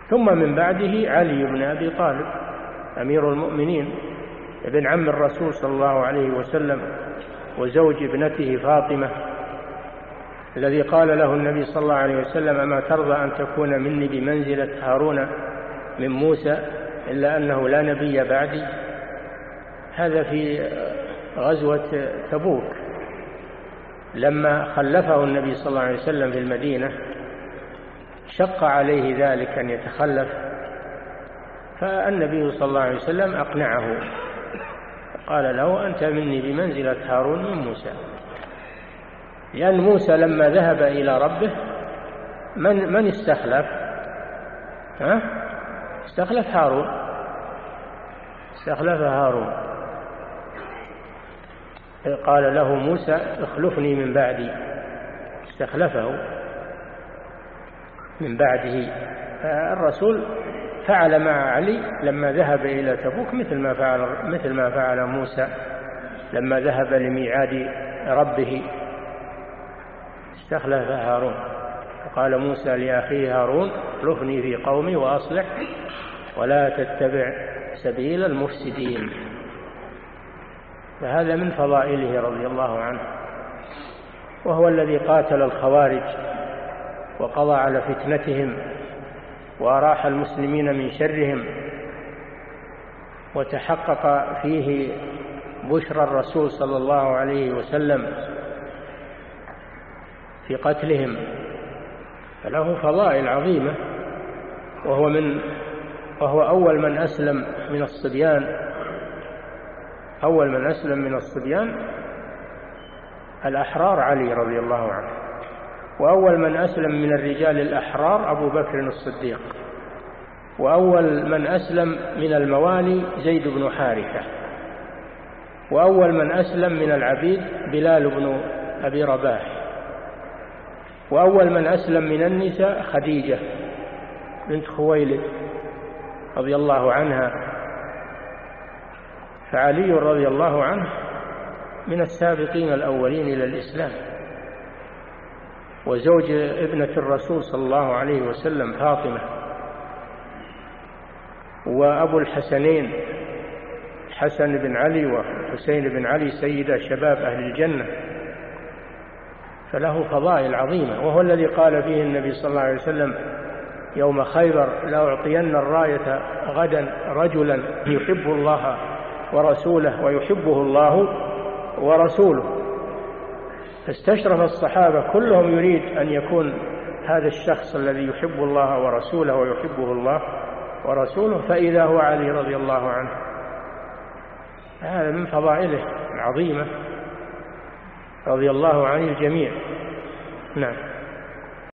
ثم من بعده علي بن أبي طالب أمير المؤمنين ابن عم الرسول صلى الله عليه وسلم وزوج ابنته فاطمة، الذي قال له النبي صلى الله عليه وسلم: أما ترضى أن تكون مني بمنزلة هارون من موسى إلا أنه لا نبي بعدي. هذا في غزوة تبوك لما خلفه النبي صلى الله عليه وسلم في المدينة، شق عليه ذلك أن يتخلف، فالنبي صلى الله عليه وسلم أقنعه، قال له: أنت مني بمنزلة هارون من موسى. لأن موسى لما ذهب إلى ربه من استخلف؟ استخلف هارون، استخلف هارون. قال له موسى: اخلفني من بعدي، استخلفه من بعده. الرسول فعل مع علي لما ذهب إلى تبوك مثل ما فعل موسى لما ذهب لميعاد ربه، استخلف هارون. قال موسى لأخيه هارون: اخلفني في قومي وأصلح ولا تتبع سبيل المفسدين. فهذا من فضائله رضي الله عنه، وهو الذي قاتل الخوارج وقضى على فتنتهم وأراح المسلمين من شرهم، وتحقق فيه بشرى الرسول صلى الله عليه وسلم في قتلهم، فله فضائل عظيمة. وهو أول من أسلم من الصبيان، أول من أسلم من الصبيان الأحرار علي رضي الله عنه، وأول من أسلم من الرجال الأحرار أبو بكر الصديق، وأول من أسلم من الموالي زيد بن حارثة، وأول من أسلم من العبيد بلال بن أبي رباح، وأول من أسلم من النساء خديجة بنت خويلد رضي الله عنها. فعلي رضي الله عنه من السابقين الأولين إلى الإسلام، وزوج ابنة الرسول صلى الله عليه وسلم فاطمة، وأبو الحسنين حسن بن علي وحسين بن علي سيد شباب أهل الجنة، فله فضائل عظيمة. وهو الذي قال فيه النبي صلى الله عليه وسلم يوم خيبر: لأعطين الراية غدا رجلا يحب الله ورسوله ويحبه الله ورسوله. فاستشرف الصحابة كلهم يريد أن يكون هذا الشخص الذي يحب الله ورسوله ويحبه الله ورسوله، فإذا هو علي رضي الله عنه. هذا من فضائله العظيمة رضي الله عن الجميع. نعم.